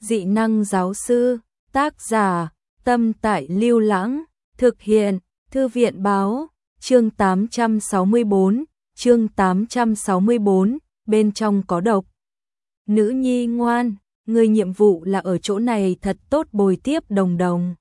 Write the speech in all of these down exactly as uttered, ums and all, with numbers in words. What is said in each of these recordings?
Dị năng giáo sư, tác giả, Tâm Tại Lưu Lãng, thực hiện, Thư viện báo, chương tám trăm sáu mươi bốn, chương tám trăm sáu mươi bốn, bên trong có độc. Nữ nhi ngoan, người nhiệm vụ là ở chỗ này thật tốt bồi tiếp Đồng Đồng.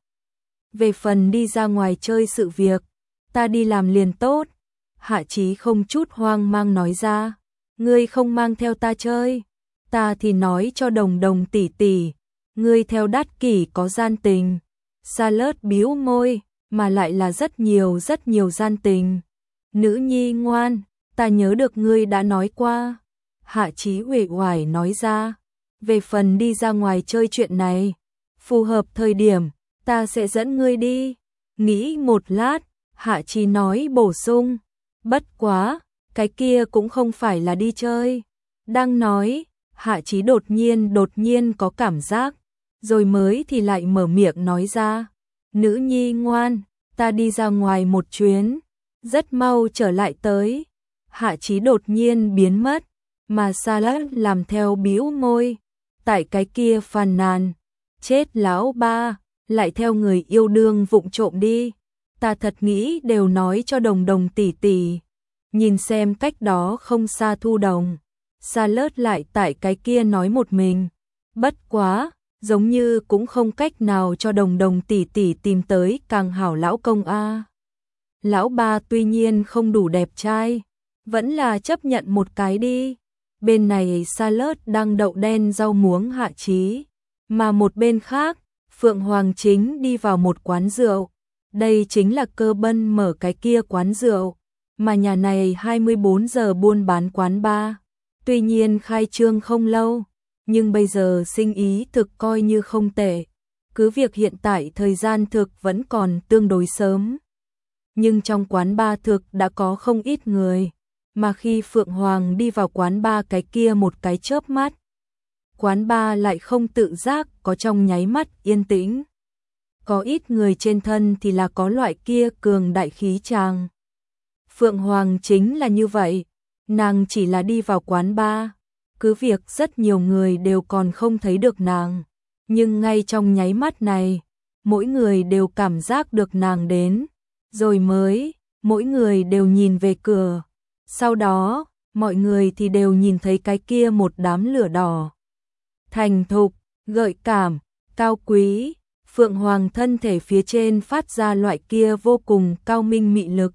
Về phần đi ra ngoài chơi sự việc, ta đi làm liền tốt. Hạ Chí không chút hoang mang nói ra, ngươi không mang theo ta chơi, ta thì nói cho Đồng Đồng tỷ tỷ, ngươi theo Đát Kỷ có gian tình. Charlotte bĩu môi, mà lại là rất nhiều rất nhiều gian tình. Nữ nhi ngoan, ta nhớ được ngươi đã nói qua. Hạ Chí uể oải nói ra, về phần đi ra ngoài chơi chuyện này, phù hợp thời điểm, ta sẽ dẫn ngươi đi. Nghĩ một lát, Hạ Chí nói bổ sung, bất quá, cái kia cũng không phải là đi chơi. Đang nói, Hạ Chí đột nhiên đột nhiên có cảm giác, rồi mới thì lại mở miệng nói ra, nữ nhi ngoan, ta đi ra ngoài một chuyến, rất mau trở lại tới. Hạ Chí đột nhiên biến mất, mà Charlotte làm theo bĩu môi, tại cái kia phàn nàn, chết lão ba, lại theo người yêu đương vụng trộm đi, ta thật nghĩ đều nói cho Đồng Đồng tỷ tỷ. Nhìn xem cách đó không xa Thu Đồng, Charlotte lại tại cái kia nói một mình, bất quá, giống như cũng không cách nào cho Đồng Đồng tỷ tỷ tìm tới càng hảo lão công a. Lão ba tuy nhiên không đủ đẹp trai, vẫn là chấp nhận một cái đi. Bên này Charlotte đang đậu đen rau muống Hạ Chí, mà một bên khác, Phượng Hoàng chính đi vào một quán rượu. Đây chính là Cơ Bân mở cái kia quán rượu, mà nhà này hai mươi bốn giờ buôn bán quán bar. Tuy nhiên khai trương không lâu, nhưng bây giờ sinh ý thực coi như không tệ. Cứ việc hiện tại thời gian thực vẫn còn tương đối sớm, nhưng trong quán bar thực đã có không ít người. Mà khi Phượng Hoàng đi vào quán bar cái kia một cái chớp mắt, quán bar lại không tự giác có trong nháy mắt yên tĩnh. Có ít người trên thân thì là có loại kia cường đại khí tràng. Phượng Hoàng chính là như vậy, nàng chỉ là đi vào quán bar, cứ việc rất nhiều người đều còn không thấy được nàng, nhưng ngay trong nháy mắt này, mỗi người đều cảm giác được nàng đến, rồi mới, mỗi người đều nhìn về cửa. Sau đó, mọi người thì đều nhìn thấy cái kia một đám lửa đỏ. Thành thục, gợi cảm, cao quý, Phượng Hoàng thân thể phía trên phát ra loại kia vô cùng cao minh mị lực.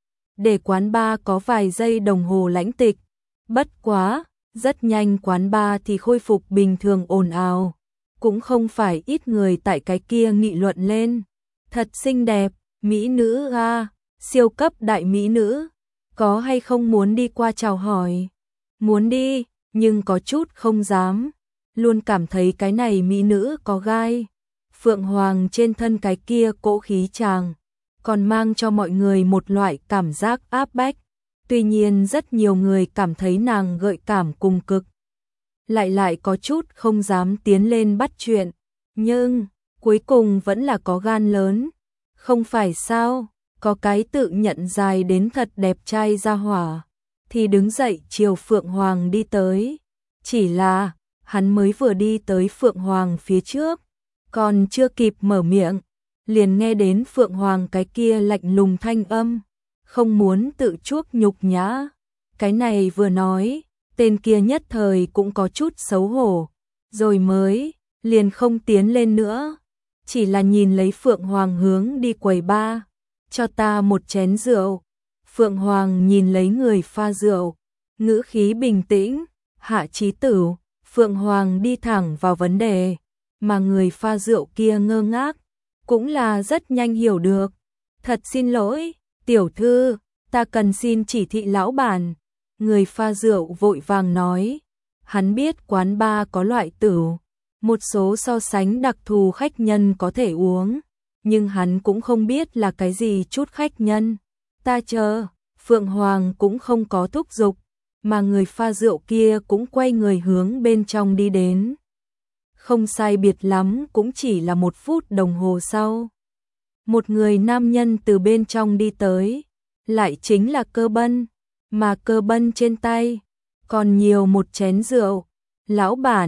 Để quán bar có vài giây đồng hồ lãnh tịch, bất quá, rất nhanh quán bar thì khôi phục bình thường ồn ào. Cũng không phải ít người tại cái kia nghị luận lên. Thật xinh đẹp, mỹ nữ a, siêu cấp đại mỹ nữ. Có hay không muốn đi qua chào hỏi? Muốn đi, nhưng có chút không dám. Luôn cảm thấy cái này mỹ nữ có gai. Phượng Hoàng trên thân cái kia cỗ khí chàng, còn mang cho mọi người một loại cảm giác áp bách. Tuy nhiên rất nhiều người cảm thấy nàng gợi cảm cùng cực. Lại lại có chút không dám tiến lên bắt chuyện. Nhưng, cuối cùng vẫn là có gan lớn. Không phải sao? Có cái tự nhận dài đến thật đẹp trai ra hỏa, thì đứng dậy chiều Phượng Hoàng đi tới. Chỉ là, hắn mới vừa đi tới Phượng Hoàng phía trước, còn chưa kịp mở miệng, liền nghe đến Phượng Hoàng cái kia lạnh lùng thanh âm, không muốn tự chuốc nhục nhã. Cái này vừa nói, tên kia nhất thời cũng có chút xấu hổ, rồi mới, liền không tiến lên nữa, chỉ là nhìn lấy Phượng Hoàng hướng đi quầy bar. Cho ta một chén rượu. Phượng Hoàng nhìn lấy người pha rượu, ngữ khí bình tĩnh. Hạ Chí Tửu, Phượng Hoàng đi thẳng vào vấn đề, mà người pha rượu kia ngơ ngác, cũng là rất nhanh hiểu được. Thật xin lỗi, tiểu thư, ta cần xin chỉ thị lão bản. Người pha rượu vội vàng nói, hắn biết quán bar có loại tửu, một số so sánh đặc thù khách nhân có thể uống. Nhưng hắn cũng không biết là cái gì chút khách nhân. Ta chờ, Phượng Hoàng cũng không có thúc giục, mà người pha rượu kia cũng quay người hướng bên trong đi đến. Không sai biệt lắm cũng chỉ là một phút đồng hồ sau. Một người nam nhân từ bên trong đi tới, lại chính là Cơ Bân, mà Cơ Bân trên tay, còn nhiều một chén rượu. Lão bản,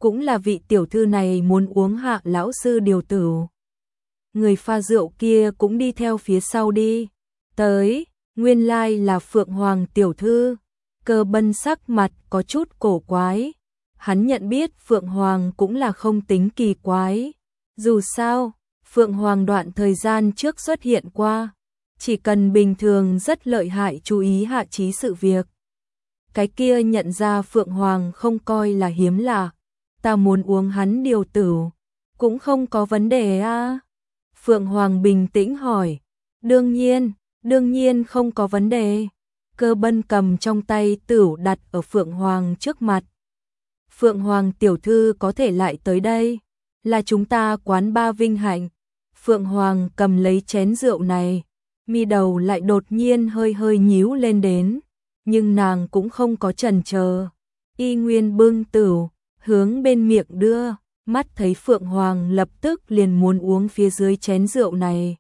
cũng là vị tiểu thư này muốn uống Hạ lão sư điều tửu. Người pha rượu kia cũng đi theo phía sau đi. Tới, nguyên lai là Phượng Hoàng tiểu thư. Cơ Bân sắc mặt có chút cổ quái. Hắn nhận biết Phượng Hoàng cũng là không tính kỳ quái. Dù sao, Phượng Hoàng đoạn thời gian trước xuất hiện qua. Chỉ cần bình thường rất lợi hại chú ý hạ trí sự việc. Cái kia nhận ra Phượng Hoàng không coi là hiếm lạ. Ta muốn uống hắn điều tửu. Cũng không có vấn đề à? Phượng Hoàng bình tĩnh hỏi. Đương nhiên, đương nhiên không có vấn đề. Cơ Bân cầm trong tay tửu đặt ở Phượng Hoàng trước mặt. Phượng Hoàng tiểu thư có thể lại tới đây. Là chúng ta quán ba vinh hạnh. Phượng Hoàng cầm lấy chén rượu này. Mi đầu lại đột nhiên hơi hơi nhíu lên đến. Nhưng nàng cũng không có chần chờ. Y nguyên bưng tửu, hướng bên miệng đưa. Mắt thấy Phượng Hoàng lập tức liền muốn uống phía dưới chén rượu này.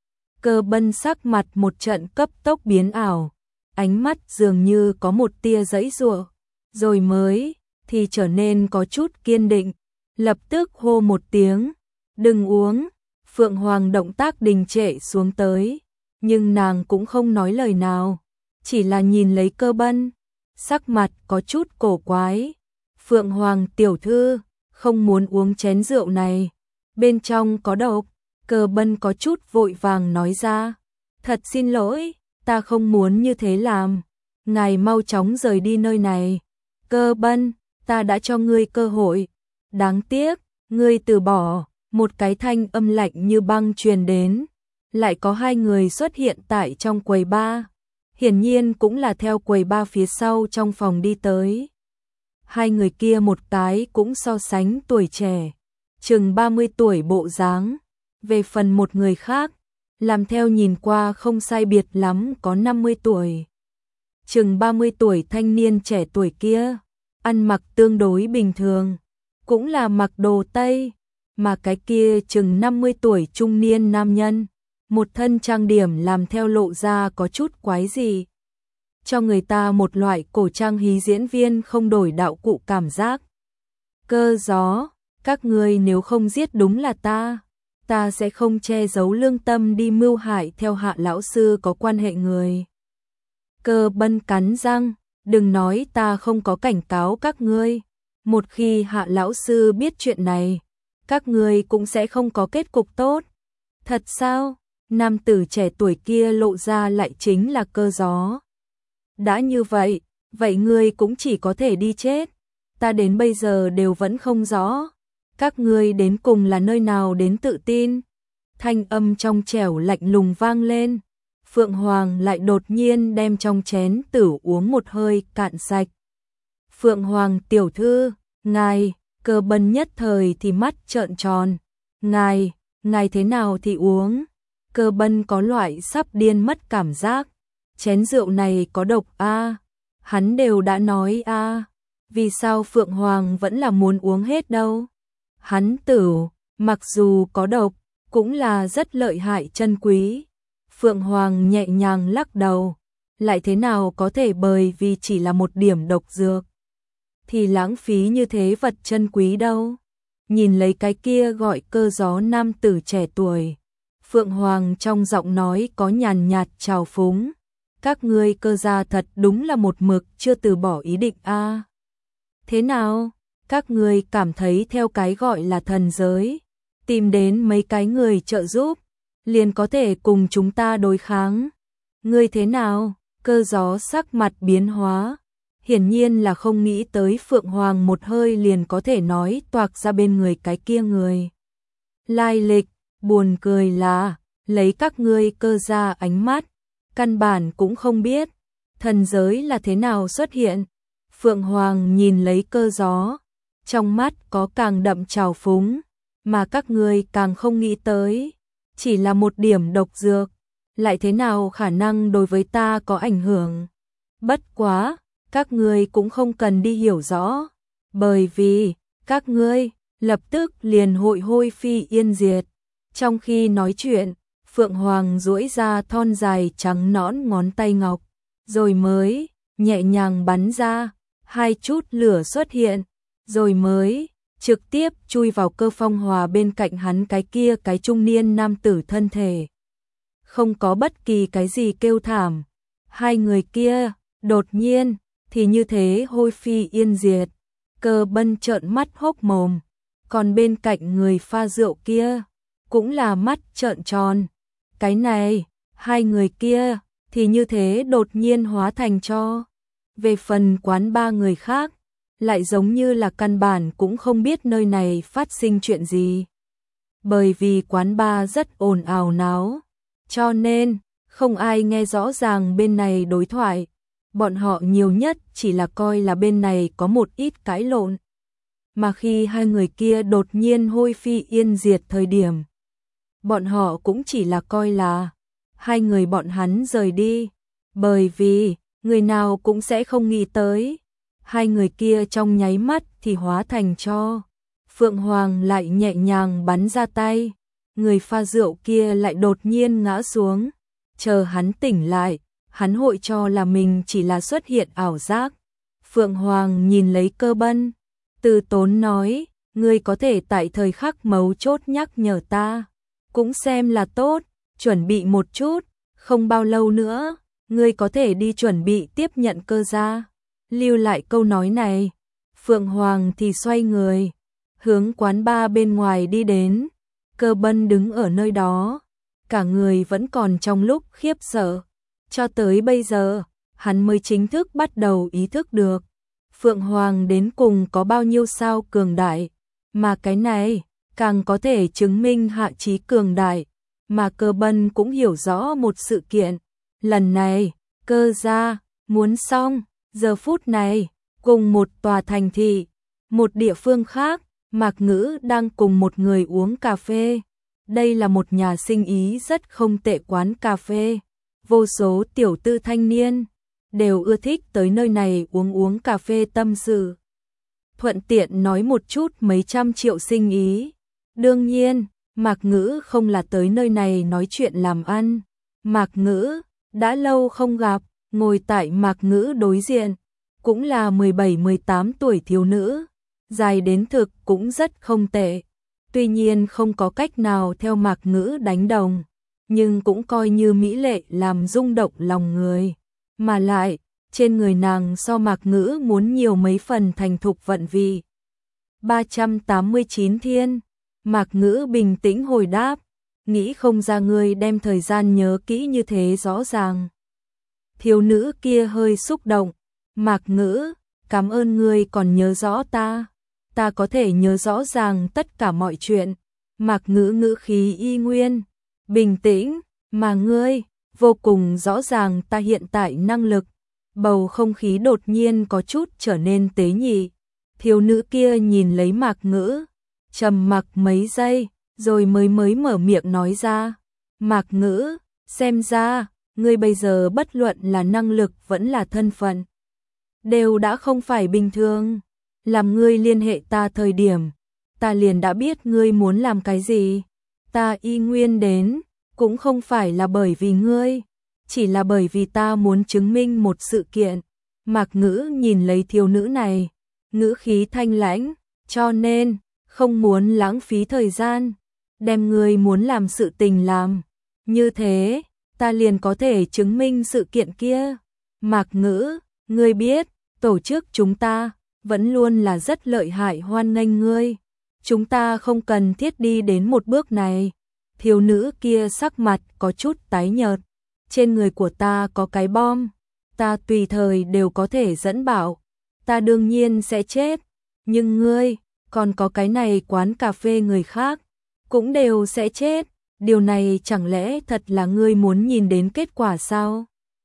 Cơ Bân sắc mặt một trận cấp tốc biến ảo. Ánh mắt dường như có một tia giãy giụa. Rồi mới thì trở nên có chút kiên định. Lập tức hô một tiếng. Đừng uống. Phượng Hoàng động tác đình trệ xuống tới. Nhưng nàng cũng không nói lời nào. Chỉ là nhìn lấy Cơ Bân. Sắc mặt có chút cổ quái. Phượng Hoàng tiểu thư không muốn uống chén rượu này. Bên trong có độc. Cơ Bân có chút vội vàng nói ra. Thật xin lỗi, ta không muốn như thế làm. Ngài mau chóng rời đi nơi này. Cơ Bân, ta đã cho ngươi cơ hội. Đáng tiếc, ngươi từ bỏ. Một cái thanh âm lạnh như băng truyền đến. Lại có hai người xuất hiện tại trong quầy bar. Hiển nhiên cũng là theo quầy bar phía sau trong phòng đi tới. Hai người kia một cái cũng so sánh tuổi trẻ. Chừng ba mươi tuổi bộ dáng. Về phần một người khác, làm theo nhìn qua không sai biệt lắm có năm mươi tuổi. Chừng ba mươi tuổi thanh niên trẻ tuổi kia, ăn mặc tương đối bình thường, cũng là mặc đồ Tây, mà cái kia chừng năm mươi tuổi trung niên nam nhân, một thân trang điểm làm theo lộ ra có chút quái gì. Cho người ta một loại cổ trang hí diễn viên không đổi đạo cụ cảm giác. Cơ Gió, các ngươi nếu không giết đúng là ta. Ta sẽ không che giấu lương tâm đi mưu hại theo Hạ lão sư có quan hệ người. Cơ Bân cắn răng, đừng nói ta không có cảnh cáo các ngươi. Một khi Hạ lão sư biết chuyện này, các ngươi cũng sẽ không có kết cục tốt. Thật sao? Nam tử trẻ tuổi kia lộ ra lại chính là Cơ Gió. Đã như vậy, vậy ngươi cũng chỉ có thể đi chết. Ta đến bây giờ đều vẫn không rõ. Các ngươi đến cùng là nơi nào đến tự tin? Thanh âm trong trẻo lạnh lùng vang lên. Phượng Hoàng lại đột nhiên đem trong chén tửu uống một hơi cạn sạch. Phượng Hoàng tiểu thư, ngài, Cơ Bân nhất thời thì mắt trợn tròn. Ngài, ngài thế nào thì uống? Cơ Bân có loại sắp điên mất cảm giác. Chén rượu này có độc a, à? Hắn đều đã nói a, à? Vì sao Phượng Hoàng vẫn là muốn uống hết đâu? Hắn tửu, mặc dù có độc, cũng là rất lợi hại chân quý. Phượng Hoàng nhẹ nhàng lắc đầu, lại thế nào có thể bởi vì chỉ là một điểm độc dược thì lãng phí như thế vật chân quý đâu. Nhìn lấy cái kia gọi Cơ Gió nam tử trẻ tuổi, Phượng Hoàng trong giọng nói có nhàn nhạt trào phúng. Các ngươi Cơ gia thật đúng là một mực chưa từ bỏ ý định a. À? Thế nào? Các ngươi cảm thấy theo cái gọi là thần giới, tìm đến mấy cái người trợ giúp, liền có thể cùng chúng ta đối kháng. Ngươi thế nào? Cơ Gió sắc mặt biến hóa, hiển nhiên là không nghĩ tới Phượng Hoàng một hơi liền có thể nói toạc ra bên người cái kia người. Lai lịch, buồn cười là, lấy các ngươi Cơ gia ánh mắt, căn bản cũng không biết, thần giới là thế nào xuất hiện. Phượng Hoàng nhìn lấy Cơ Gió, trong mắt có càng đậm trào phúng, mà các ngươi càng không nghĩ tới, chỉ là một điểm độc dược, lại thế nào khả năng đối với ta có ảnh hưởng. Bất quá, các ngươi cũng không cần đi hiểu rõ, bởi vì, các ngươi, lập tức liền hội hôi phi yên diệt. Trong khi nói chuyện, Phượng Hoàng duỗi ra thon dài trắng nõn ngón tay ngọc, rồi mới, nhẹ nhàng bắn ra, hai chút lửa xuất hiện, rồi mới, trực tiếp chui vào Cơ Phong Hòa bên cạnh hắn cái kia cái trung niên nam tử thân thể. Không có bất kỳ cái gì kêu thảm. Hai người kia, đột nhiên, thì như thế hôi phi yên diệt. Cơ Bân trợn mắt hốc mồm. Còn bên cạnh người pha rượu kia, cũng là mắt trợn tròn. Cái này, hai người kia, thì như thế đột nhiên hóa thành tro. Về phần quán ba người khác, lại giống như là căn bản cũng không biết nơi này phát sinh chuyện gì. Bởi vì quán ba rất ồn ào náo, cho nên không ai nghe rõ ràng bên này đối thoại. Bọn họ nhiều nhất chỉ là coi là bên này có một ít cãi lộn. Mà khi hai người kia đột nhiên hôi phi yên diệt thời điểm, bọn họ cũng chỉ là coi là hai người bọn hắn rời đi. Bởi vì người nào cũng sẽ không nghĩ tới, hai người kia trong nháy mắt thì hóa thành tro. Phượng Hoàng lại nhẹ nhàng bắn ra tay, người pha rượu kia lại đột nhiên ngã xuống. Chờ hắn tỉnh lại, hắn hội cho là mình chỉ là xuất hiện ảo giác. Phượng Hoàng nhìn lấy Cơ Bân, từ tốn nói, ngươi có thể tại thời khắc mấu chốt nhắc nhở ta, cũng xem là tốt, chuẩn bị một chút, không bao lâu nữa, ngươi có thể đi chuẩn bị tiếp nhận Cơ gia. Lưu lại câu nói này, Phượng Hoàng thì xoay người, hướng quán ba bên ngoài đi đến. Cơ Bân đứng ở nơi đó, cả người vẫn còn trong lúc khiếp sợ. Cho tới bây giờ, hắn mới chính thức bắt đầu ý thức được Phượng Hoàng đến cùng có bao nhiêu sao cường đại, mà cái này càng có thể chứng minh Hạ Chí cường đại. Mà Cơ Bân cũng hiểu rõ một sự kiện, lần này Cơ gia muốn xong. Giờ phút này, cùng một tòa thành thị, một địa phương khác, Mạc Ngữ đang cùng một người uống cà phê. Đây là một nhà sinh ý rất không tệ quán cà phê. Vô số tiểu tư thanh niên đều ưa thích tới nơi này uống uống cà phê tâm sự. Thuận tiện nói một chút mấy trăm triệu sinh ý. Đương nhiên, Mạc Ngữ không là tới nơi này nói chuyện làm ăn. Mạc Ngữ, đã lâu không gặp, ngồi tại Mạc Ngữ đối diện, cũng là mười bảy mười tám tuổi thiếu nữ, dài đến thực cũng rất không tệ. Tuy nhiên không có cách nào theo Mạc Ngữ đánh đồng, nhưng cũng coi như mỹ lệ làm rung động lòng người. Mà lại, trên người nàng so Mạc Ngữ muốn nhiều mấy phần thành thục vận vị. ba trăm tám mươi chín thiên, Mạc Ngữ bình tĩnh hồi đáp, nghĩ không ra ngươi đem thời gian nhớ kỹ như thế rõ ràng. Thiếu nữ kia hơi xúc động, Mạc Ngữ, cảm ơn ngươi còn nhớ rõ ta, ta có thể nhớ rõ ràng tất cả mọi chuyện. Mạc Ngữ ngữ khí y nguyên, bình tĩnh, mà ngươi, vô cùng rõ ràng ta hiện tại năng lực. Bầu không khí đột nhiên có chút trở nên tế nhị. Thiếu nữ kia nhìn lấy Mạc Ngữ, trầm mặc mấy giây, rồi mới mới mở miệng nói ra. Mạc Ngữ, xem ra, ngươi bây giờ bất luận là năng lực vẫn là thân phận, đều đã không phải bình thường. Làm ngươi liên hệ ta thời điểm, ta liền đã biết ngươi muốn làm cái gì. Ta y nguyên đến, cũng không phải là bởi vì ngươi, chỉ là bởi vì ta muốn chứng minh một sự kiện. Mạc Ngữ nhìn lấy thiếu nữ này, ngữ khí thanh lãnh, cho nên, không muốn lãng phí thời gian, đem ngươi muốn làm sự tình làm. Như thế, ta liền có thể chứng minh sự kiện kia. Mạc Ngữ, ngươi biết, tổ chức chúng ta vẫn luôn là rất lợi hại hoan nghênh ngươi. Chúng ta không cần thiết đi đến một bước này. Thiếu nữ kia sắc mặt có chút tái nhợt. Trên người của ta có cái bom, ta tùy thời đều có thể dẫn bảo. Ta đương nhiên sẽ chết, nhưng ngươi, còn có cái này quán cà phê người khác, cũng đều sẽ chết. Điều này chẳng lẽ thật là ngươi muốn nhìn đến kết quả sao?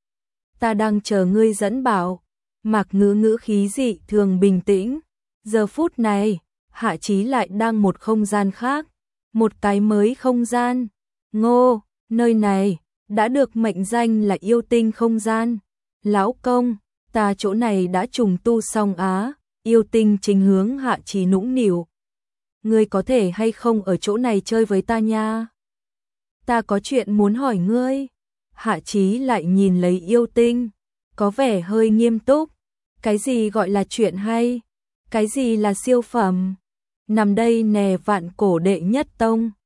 Ta đang chờ ngươi dẫn bảo. Mạc Ngữ ngữ khí dị thường bình tĩnh. Giờ phút này, Hạ Chí lại đang một không gian khác, một cái mới không gian. Ngô, nơi này đã được mệnh danh là yêu tinh không gian. Lão công, ta chỗ này đã trùng tu xong á. Yêu tinh chính hướng Hạ Chí nũng nịu. Ngươi có thể hay không ở chỗ này chơi với ta nha? Ta có chuyện muốn hỏi ngươi. Hạ Chí lại nhìn lấy yêu tinh, có vẻ hơi nghiêm túc. Cái gì gọi là chuyện hay? Cái gì là siêu phẩm? nằm đây nè vạn cổ đệ nhất tông.